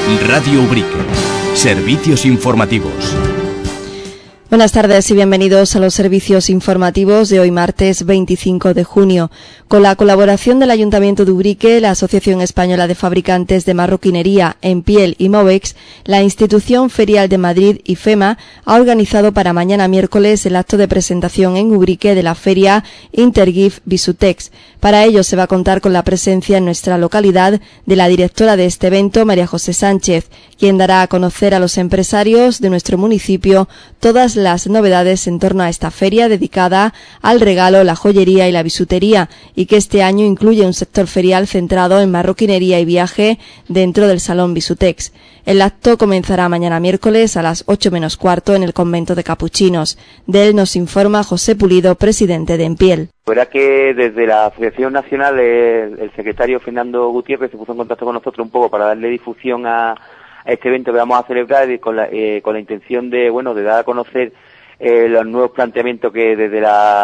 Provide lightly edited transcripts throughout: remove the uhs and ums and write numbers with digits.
Radio Ubrique. Servicios informativos. Buenas tardes y bienvenidos a los servicios informativos de hoy martes 25 de junio. Con la colaboración del Ayuntamiento de Ubrique, la Asociación Española de Fabricantes de Marroquinería en Piel y Movex, la Institución Ferial de Madrid y FEMA ha organizado para mañana miércoles el acto de presentación en Ubrique de la feria Intergift Bisutex. Para ello se va a contar con la presencia en nuestra localidad de la directora de este evento, María José Sánchez, quien dará a conocer a los empresarios de nuestro municipio todas las novedades en torno a esta feria dedicada al regalo, la joyería y la bisutería, y que este año incluye un sector ferial centrado en marroquinería y viaje dentro del Salón Bisutex. El acto comenzará mañana miércoles a las 8 menos cuarto en el convento de Capuchinos. De él nos informa José Pulido, presidente de Empiel. Fuera que desde la Asociación Nacional el secretario Fernando Gutiérrez se puso en contacto con nosotros un poco para darle difusión a este evento que vamos a celebrar con la intención de dar a conocer los nuevos planteamientos que desde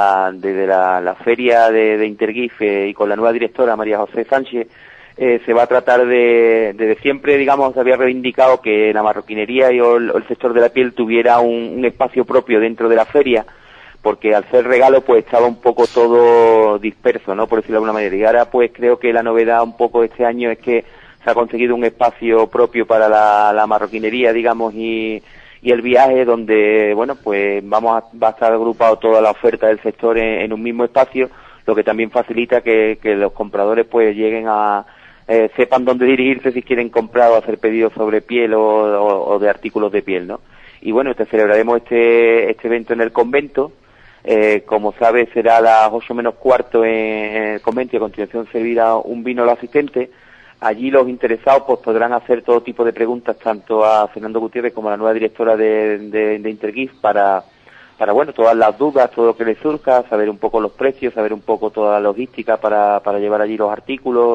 la feria de Intergift y con la nueva directora María José Sánchez se va a tratar de siempre, digamos, se había reivindicado que la marroquinería y el sector de la piel tuviera un espacio propio dentro de la feria, porque al ser regalo pues estaba un poco todo disperso, ¿no?, por decirlo de alguna manera. Y ahora pues creo que la novedad un poco este año es que se ha conseguido un espacio propio para la marroquinería, digamos, y el viaje, donde, pues va a estar agrupado toda la oferta del sector en un mismo espacio, lo que también facilita que los compradores pues lleguen sepan dónde dirigirse si quieren comprar o hacer pedidos sobre piel o de artículos de piel, ¿no? Y celebraremos este evento en el convento. Como sabes, será a las 8 menos cuarto en el convento y a continuación servirá un vino al asistente. Allí los interesados pues podrán hacer todo tipo de preguntas tanto a Fernando Gutiérrez como a la nueva directora de Intergift para todas las dudas, todo lo que les surja, saber un poco los precios, saber un poco toda la logística para llevar allí los artículos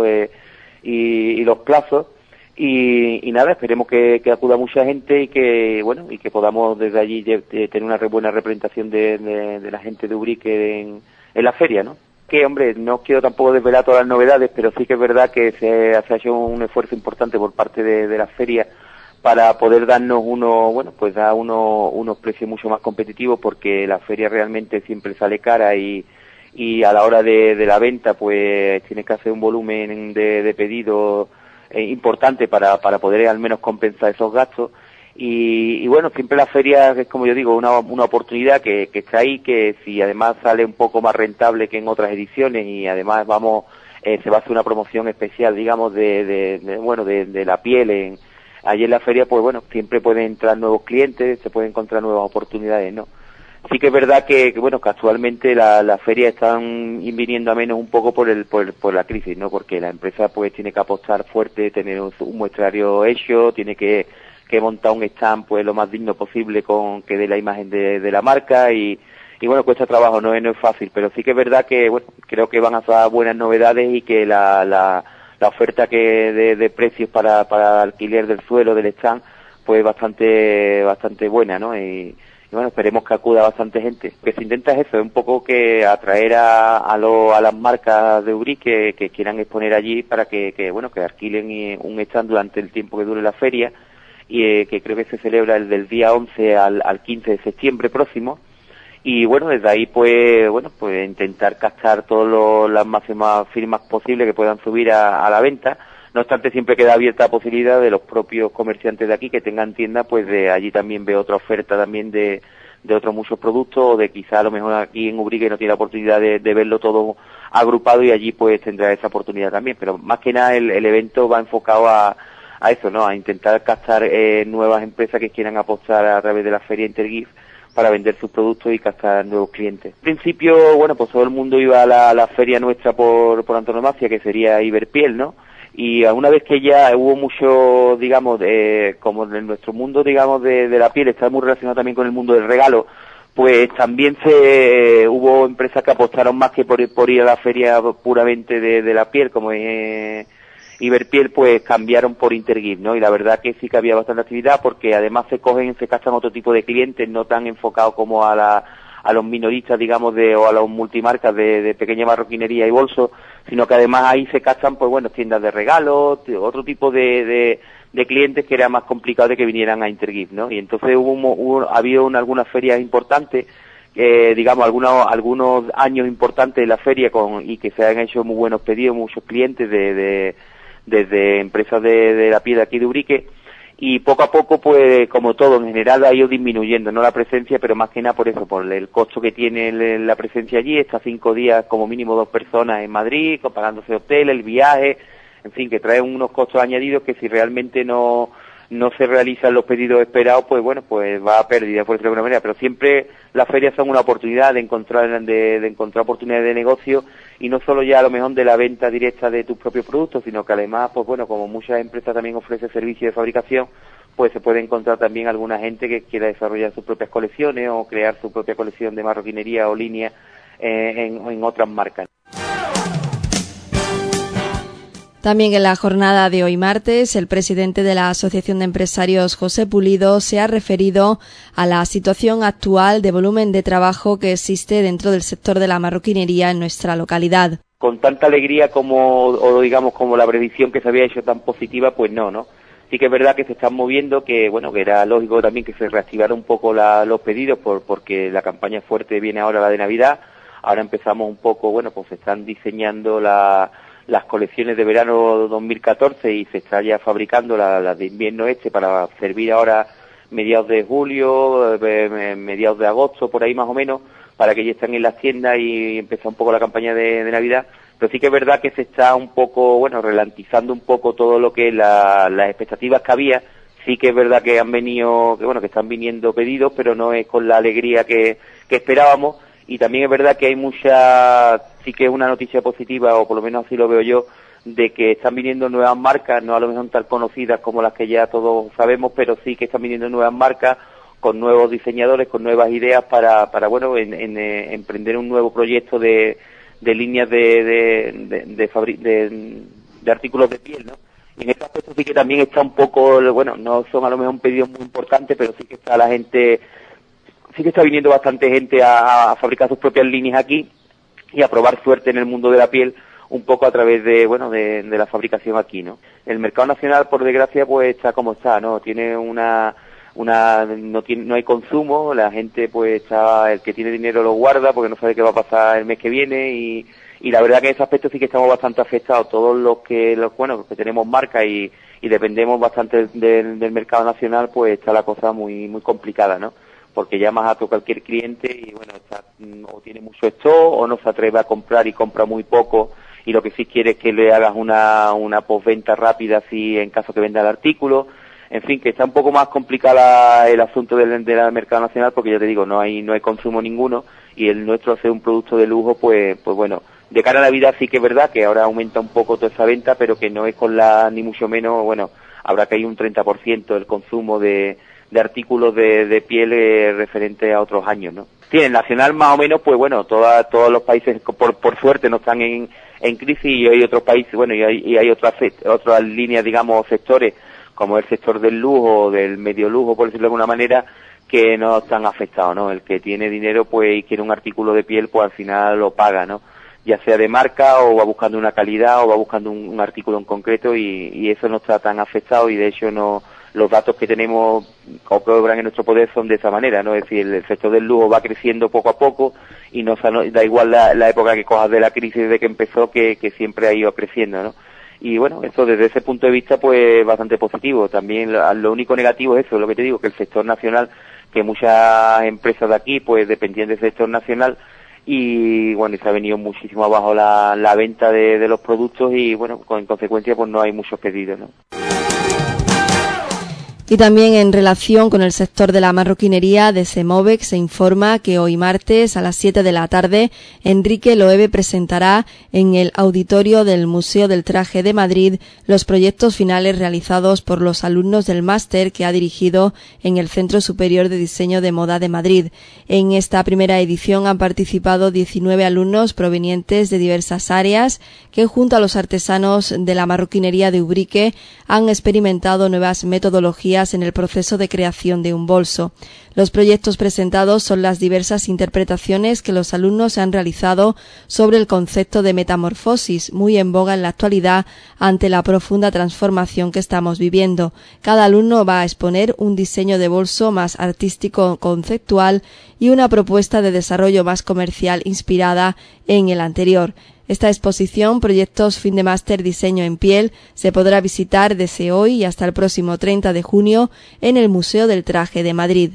y los plazos. Y nada, esperemos que acuda mucha gente y que podamos desde allí tener una buena representación de la gente de Ubrique en la feria, ¿no? Que, no quiero tampoco desvelar todas las novedades, pero sí que es verdad que se ha hecho un esfuerzo importante por parte de la feria para poder darnos unos precios mucho más competitivos, porque la feria realmente siempre sale cara y a la hora de la venta pues tiene que hacer un volumen de pedidos importante para poder al menos compensar esos gastos. Y siempre la feria es, como yo digo, una oportunidad que está ahí, que si además sale un poco más rentable que en otras ediciones y además se va a hacer una promoción especial, digamos, de la piel allí en la feria, pues siempre pueden entrar nuevos clientes, se pueden encontrar nuevas oportunidades, ¿no? Sí que es verdad que actualmente la feria están viniendo a menos un poco por la crisis, ¿no? Porque la empresa pues tiene que apostar fuerte, tener un muestrario hecho, tiene que montar un stand pues lo más digno posible con que dé la imagen de la marca y cuesta trabajo, no es fácil, pero sí que es verdad que creo que van a ser buenas novedades y que la oferta de precios para alquiler del suelo del stand pues bastante buena, ¿no? Y esperemos que acuda bastante gente. Lo que se intenta es eso, un poco que atraer a las marcas de Ubrique que quieran exponer allí para que alquilen un stand durante el tiempo que dure la feria, y que creo que se celebra del día 11 al 15 de septiembre próximo. Y desde ahí pues intentar captar todas las máximas firmas posibles que puedan subir a la venta. No obstante, siempre queda abierta la posibilidad de los propios comerciantes de aquí que tengan tienda, pues de allí también ve otra oferta también de otros muchos productos, o de quizá a lo mejor aquí en Ubrique no tiene la oportunidad de verlo todo agrupado y allí pues tendrá esa oportunidad también. Pero más que nada el evento va enfocado a eso, ¿no? A intentar captar nuevas empresas que quieran apostar a través de la feria Intergift para vender sus productos y captar nuevos clientes. En principio, pues todo el mundo iba a la feria nuestra por antonomasia, que sería Iberpiel, ¿no? Y una vez que ya hubo mucho, digamos, como en nuestro mundo, digamos, de la piel, está muy relacionado también con el mundo del regalo, pues también hubo empresas que apostaron más que por ir a la feria puramente de la piel, como Iberpiel, pues cambiaron por Intergift, ¿no? Y la verdad que sí que había bastante actividad, porque además se captan otro tipo de clientes, no tan enfocados como a los minoristas, digamos, o a los multimarcas de pequeña marroquinería y bolsos, sino que además ahí se captan, pues bueno, tiendas de regalos, otro tipo de clientes que era más complicado de que vinieran a Intergift, ¿no? Y entonces ha habido algunas ferias importantes, digamos, algunos años importantes de la feria y que se han hecho muy buenos pedidos, muchos clientes desde empresas de la piel de aquí de Ubrique, y poco a poco, pues, como todo, en general ha ido disminuyendo, no la presencia, pero más que nada por eso, por el costo que tiene la presencia allí, está 5 días, como mínimo 2 personas en Madrid, pagándose hotel, el viaje, en fin, que trae unos costos añadidos que si realmente no se realizan los pedidos esperados, pues bueno, pues va a pérdida, por decirlo de alguna manera, pero siempre las ferias son una oportunidad de encontrar oportunidades de negocio, y no solo ya a lo mejor de la venta directa de tus propios productos, sino que además, pues bueno, como muchas empresas también ofrecen servicios de fabricación, pues se puede encontrar también alguna gente que quiera desarrollar sus propias colecciones o crear su propia colección de marroquinería o línea en otras marcas. También en la jornada de hoy martes, el presidente de la Asociación de Empresarios, José Pulido, se ha referido a la situación actual de volumen de trabajo que existe dentro del sector de la marroquinería en nuestra localidad. Con tanta alegría como la predicción que se había hecho tan positiva, pues no. Sí que es verdad que se están moviendo, que bueno, que era lógico también que se reactivara un poco los pedidos porque la campaña fuerte viene ahora, la de Navidad. Ahora empezamos un poco, bueno, pues se están diseñando las colecciones de verano 2014 y se está ya fabricando las de invierno para servir ahora mediados de julio, mediados de agosto, por ahí más o menos, para que ya estén en las tiendas y empezar un poco la campaña de Navidad. Pero sí que es verdad que se está un poco, bueno, ralentizando un poco todo lo que las expectativas que había. Sí que es verdad que que están viniendo pedidos, pero no es con la alegría que esperábamos. Y también es verdad que hay sí que es una noticia positiva, o por lo menos así lo veo yo, de que están viniendo nuevas marcas, no a lo mejor tan conocidas como las que ya todos sabemos, pero sí que están viniendo nuevas marcas con nuevos diseñadores, con nuevas ideas para emprender un nuevo proyecto de líneas de artículos de piel, ¿no? Y en este aspecto sí que también está un poco, bueno, no son a lo mejor pedidos muy importantes, pero sí que está sí que está viniendo bastante gente a fabricar sus propias líneas aquí y a probar suerte en el mundo de la piel un poco a través de la fabricación aquí, ¿no? El mercado nacional, por desgracia, pues está como está, ¿no? Tiene no hay consumo, la gente pues el que tiene dinero lo guarda porque no sabe qué va a pasar el mes que viene y la verdad que en ese aspecto sí que estamos bastante afectados, todos los que tenemos marca y dependemos bastante del mercado nacional, pues está la cosa muy, muy complicada, ¿no? Porque llamas a cualquier cliente y bueno, o tiene mucho stock o no se atreve a comprar y compra muy poco, y lo que sí quiere es que le hagas una postventa rápida si en caso que venda el artículo. En fin, que está un poco más complicado el asunto del mercado nacional, porque ya te digo, no hay consumo ninguno, y el nuestro hacer un producto de lujo, pues bueno, de cara a la vida sí que es verdad que ahora aumenta un poco toda esa venta, pero que no es ni mucho menos, bueno, habrá que hay un 30% del consumo de artículos de piel referente a otros años, ¿no? Sí, en nacional más o menos, pues bueno, todos los países por suerte no están en crisis, y hay otros países, bueno, y hay otras líneas, digamos, sectores, como el sector del lujo, del medio lujo, por decirlo de alguna manera, que no están afectados, ¿no? El que tiene dinero, pues, y quiere un artículo de piel, pues al final lo paga, ¿no? Ya sea de marca, o va buscando una calidad, o va buscando un artículo en concreto, y eso no está tan afectado, y de hecho los datos que tenemos o que obran en nuestro poder son de esa manera, ¿no? Es decir, el sector del lujo va creciendo poco a poco y no da igual la época que cojas de la crisis desde que empezó, que siempre ha ido creciendo, ¿no? Y bueno, eso desde ese punto de vista, pues bastante positivo. También lo único negativo es eso, lo que te digo, que el sector nacional, que muchas empresas de aquí pues dependían del sector nacional, y bueno, y se ha venido muchísimo abajo la venta de los productos, y bueno, en consecuencia pues no hay muchos pedidos, ¿no? Y también en relación con el sector de la marroquinería, de Cemobec se informa que hoy martes a las 7 de la tarde Enrique Loewe presentará en el auditorio del Museo del Traje de Madrid los proyectos finales realizados por los alumnos del máster que ha dirigido en el Centro Superior de Diseño de Moda de Madrid. En esta primera edición han participado 19 alumnos provenientes de diversas áreas que, junto a los artesanos de la marroquinería de Ubrique, han experimentado nuevas metodologías metodologías en el proceso de creación de un bolso. Los proyectos presentados son las diversas interpretaciones que los alumnos han realizado sobre el concepto de metamorfosis, muy en boga en la actualidad ante la profunda transformación que estamos viviendo. Cada alumno va a exponer un diseño de bolso más artístico conceptual y una propuesta de desarrollo más comercial inspirada en el anterior. Esta exposición, Proyectos Fin de Máster Diseño en Piel, se podrá visitar desde hoy y hasta el próximo 30 de junio en el Museo del Traje de Madrid.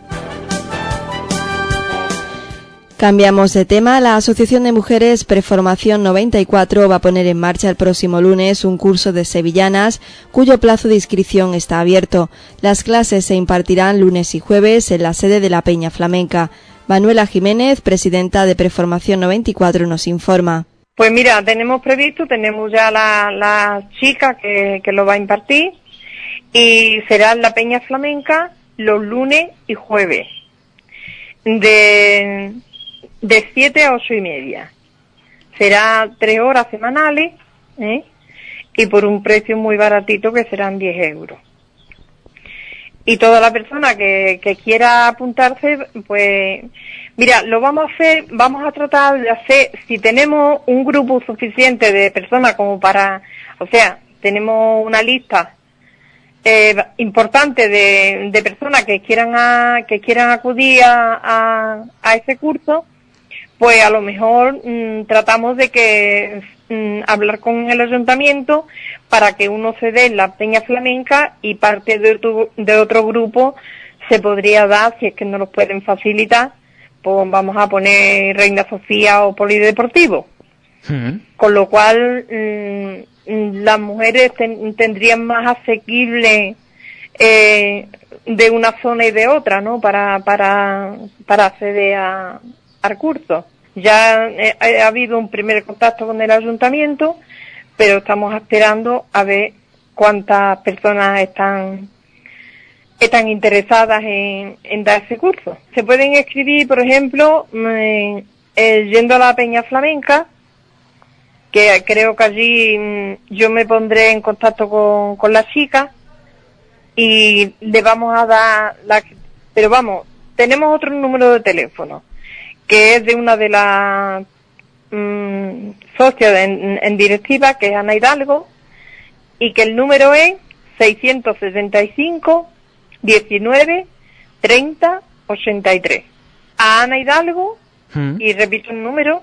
Cambiamos de tema. La Asociación de Mujeres Preformación 94 va a poner en marcha el próximo lunes un curso de sevillanas cuyo plazo de inscripción está abierto. Las clases se impartirán lunes y jueves en la sede de la Peña Flamenca. Manuela Jiménez, presidenta de Preformación 94, nos informa. Pues mira, tenemos ya la chica que lo va a impartir y será en la Peña Flamenca los lunes y jueves de 7 a 8:30. Será 3 horas semanales y por un precio muy baratito que serán 10 euros. Y toda la persona que quiera apuntarse, pues mira, vamos a tratar de hacer, si tenemos un grupo suficiente de personas como para, o sea, tenemos una lista importante de personas que quieran acudir a ese curso, pues a lo mejor tratamos de que hablar con el ayuntamiento para que uno se dé en la Peña Flamenca y parte de otro grupo se podría dar, si es que no los pueden facilitar, pues vamos a poner Reina Sofía o Polideportivo. Con lo cual las mujeres tendrían más asequible de una zona y de otra, ¿no? Para acceder al curso. Ya ha habido un primer contacto con el ayuntamiento, pero estamos esperando a ver cuántas personas están interesadas en dar ese curso. Se pueden inscribir, por ejemplo, yendo a la Peña Flamenca, que creo que allí yo me pondré en contacto con las chicas y le vamos a dar pero vamos, tenemos otro número de teléfono que es de una de las socias en directiva, que es Ana Hidalgo, y que el número es 675 19 30 83. A Ana Hidalgo, y repito el número,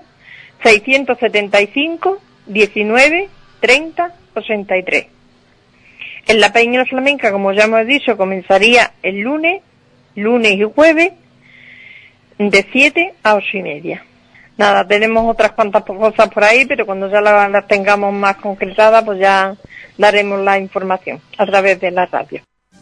675 19 30 83. En la Peña Flamenca, como ya hemos dicho, comenzaría el lunes y jueves, de 7 a 8:30. Nada, tenemos otras cuantas cosas por ahí, pero cuando ya las tengamos más concretadas, pues ya daremos la información a través de la radio.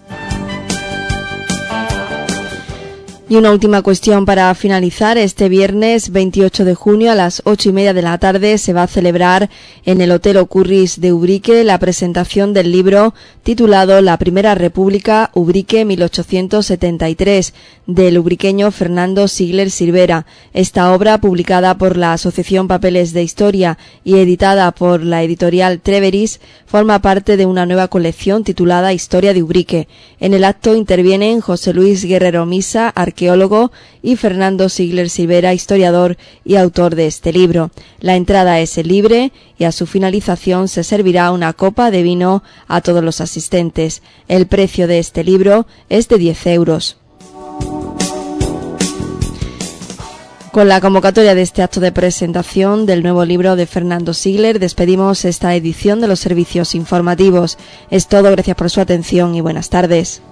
Y una última cuestión para finalizar. Este viernes 28 de junio a las 8:30 de la tarde se va a celebrar en el Hotel Ocurris de Ubrique la presentación del libro titulado La Primera República, Ubrique 1873, del ubriqueño Fernando Sigler Silvera. Esta obra, publicada por la Asociación Papeles de Historia y editada por la editorial Treveris, forma parte de una nueva colección titulada Historia de Ubrique. En el acto intervienen José Luis Guerrero Misa, arqueólogo, y Fernando Sigler Silvera, historiador y autor de este libro. La entrada es libre y a su finalización se servirá una copa de vino a todos los asistentes. El precio de este libro es de 10 euros. Con la convocatoria de este acto de presentación del nuevo libro de Fernando Sigler, despedimos esta edición de los servicios informativos. Es todo, gracias por su atención y buenas tardes.